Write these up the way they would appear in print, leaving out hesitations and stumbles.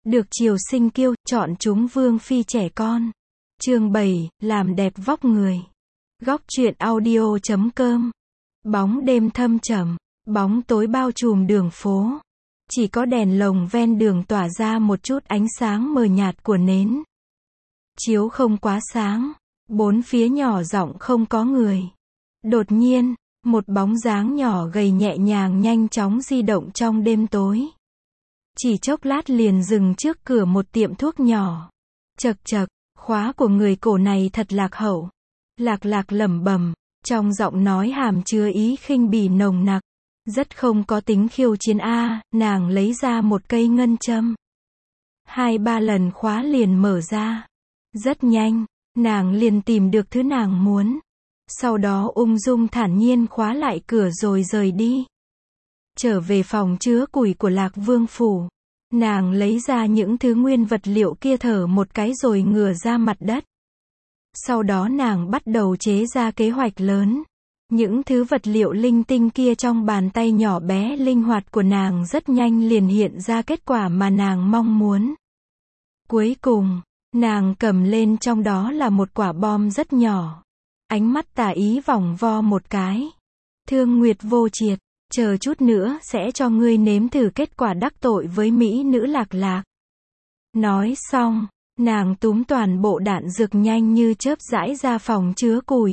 được triều sinh kiêu, chọn chúng vương phi trẻ con. Chương 7, làm đẹp vóc người. Góc truyện audio.com. Bóng đêm thâm trầm, bóng tối bao trùm đường phố. Chỉ có đèn lồng ven đường tỏa ra một chút ánh sáng mờ nhạt của nến. Chiếu không quá sáng, bốn phía nhỏ rộng không có người. Đột nhiên, một bóng dáng nhỏ gầy nhẹ nhàng nhanh chóng di động trong đêm tối. Chỉ chốc lát liền dừng trước cửa một tiệm thuốc nhỏ. Chậc chậc, khóa của người cổ này thật lạc hậu. Lạc lạc lẩm bẩm, trong giọng nói hàm chứa ý khinh bỉ nồng nặc. Rất không có tính khiêu chiến a. Nàng lấy ra một cây ngân châm. 2-3 lần khóa liền mở ra. Rất nhanh, nàng liền tìm được thứ nàng muốn. Sau đó ung dung thản nhiên khóa lại cửa rồi rời đi. Trở về phòng chứa củi của Lạc Vương phủ. Nàng lấy ra những thứ nguyên vật liệu kia thở một cái rồi ngửa ra mặt đất. Sau đó nàng bắt đầu chế ra kế hoạch lớn. Những thứ vật liệu linh tinh kia trong bàn tay nhỏ bé linh hoạt của nàng rất nhanh liền hiện ra kết quả mà nàng mong muốn. Cuối cùng, nàng cầm lên trong đó là một quả bom rất nhỏ. Ánh mắt tà ý vòng vo một cái. Thương Nguyệt vô triệt, chờ chút nữa sẽ cho ngươi nếm thử kết quả đắc tội với mỹ nữ Lạc Lạc. Nói xong, nàng túm toàn bộ đạn dược nhanh như chớp rãi ra phòng chứa củi.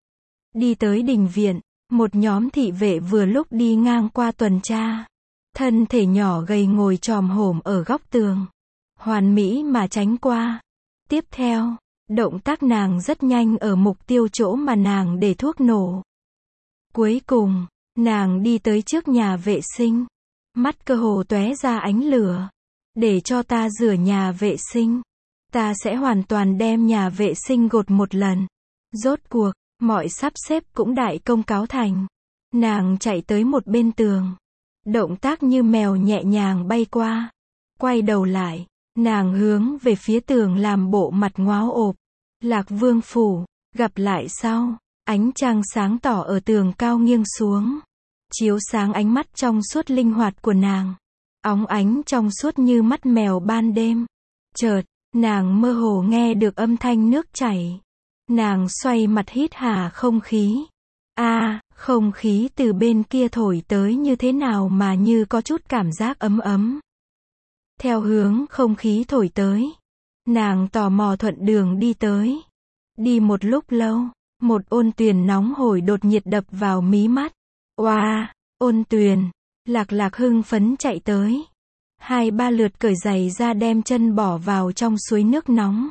Đi tới đình viện, một nhóm thị vệ vừa lúc đi ngang qua tuần tra. Thân thể nhỏ gầy ngồi chòm hổm ở góc tường. Hoàn mỹ mà tránh qua. Tiếp theo, động tác nàng rất nhanh ở mục tiêu chỗ mà nàng để thuốc nổ. Cuối cùng, nàng đi tới trước nhà vệ sinh. Mắt cơ hồ tóe ra ánh lửa. Để cho ta rửa nhà vệ sinh. Ta sẽ hoàn toàn đem nhà vệ sinh gột một lần. Rốt cuộc, mọi sắp xếp cũng đại công cáo thành. Nàng chạy tới một bên tường. Động tác như mèo nhẹ nhàng bay qua. Quay đầu lại, nàng hướng về phía tường làm bộ mặt ngoáo ộp. Lạc Vương phủ, gặp lại sau. Ánh trăng sáng tỏ ở tường cao nghiêng xuống. Chiếu sáng ánh mắt trong suốt linh hoạt của nàng. Óng ánh trong suốt như mắt mèo ban đêm. Chợt, nàng mơ hồ nghe được âm thanh nước chảy. Nàng xoay mặt hít hà không khí. Không khí từ bên kia thổi tới như thế nào mà như có chút cảm giác ấm ấm. Theo hướng không khí thổi tới, nàng tò mò thuận đường đi tới. Đi một lúc lâu, một ôn tuyền nóng hổi đột nhiệt đập vào mí mắt. Oa, ôn tuyền, Lạc Lạc hưng phấn chạy tới. 2-3 lượt cởi giày ra đem chân bỏ vào trong suối nước nóng.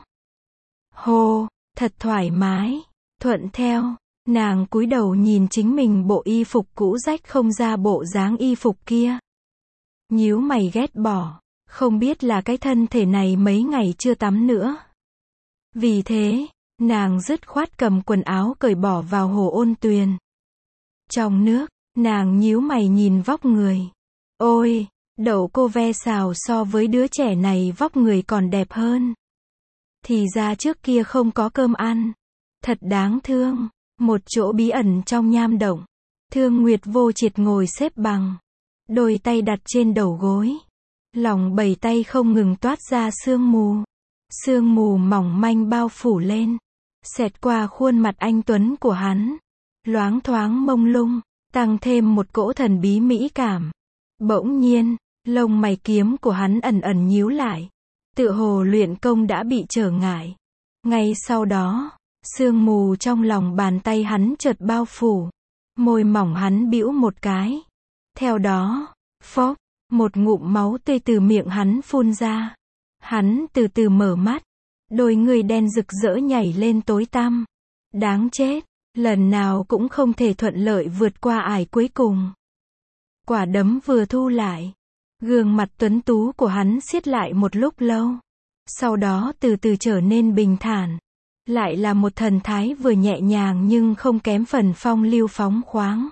Hô, thật thoải mái. Thuận theo, nàng cúi đầu nhìn chính mình bộ y phục cũ rách không ra bộ dáng y phục kia. Nhíu mày ghét bỏ, không biết là cái thân thể này mấy ngày chưa tắm nữa. Vì thế, nàng dứt khoát cầm quần áo cởi bỏ vào hồ ôn tuyền. Trong nước, nàng nhíu mày nhìn vóc người. Ôi, đậu cô ve xào so với đứa trẻ này vóc người còn đẹp hơn. Thì ra trước kia không có cơm ăn. Thật đáng thương. Một chỗ bí ẩn trong nham động. Thương Nguyệt vô triệt ngồi xếp bằng. Đôi tay đặt trên đầu gối. Lòng bàn tay không ngừng toát ra sương mù. Sương mù mỏng manh bao phủ lên. Xẹt qua khuôn mặt anh tuấn của hắn. Loáng thoáng mông lung. Tăng thêm một cỗ thần bí mỹ cảm. Bỗng nhiên, lông mày kiếm của hắn ẩn ẩn nhíu lại. Tựa hồ luyện công đã bị trở ngại. Ngay sau đó, sương mù trong lòng bàn tay hắn chợt bao phủ. Môi mỏng hắn bĩu một cái. Theo đó, phốc, một ngụm máu tươi từ miệng hắn phun ra. Hắn từ từ mở mắt. Đôi người đen rực rỡ nhảy lên tối tăm. Đáng chết, lần nào cũng không thể thuận lợi vượt qua ải cuối cùng. Quả đấm vừa thu lại. Gương mặt tuấn tú của hắn siết lại một lúc lâu. Sau đó từ từ trở nên bình thản. Lại là một thần thái vừa nhẹ nhàng nhưng không kém phần phong lưu phóng khoáng.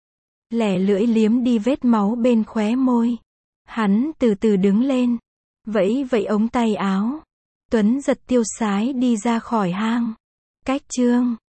Lẻ lưỡi liếm đi vết máu bên khóe môi. Hắn từ từ đứng lên. Vẫy vẫy ống tay áo. Tuấn giật tiêu sái đi ra khỏi hang. Cách chương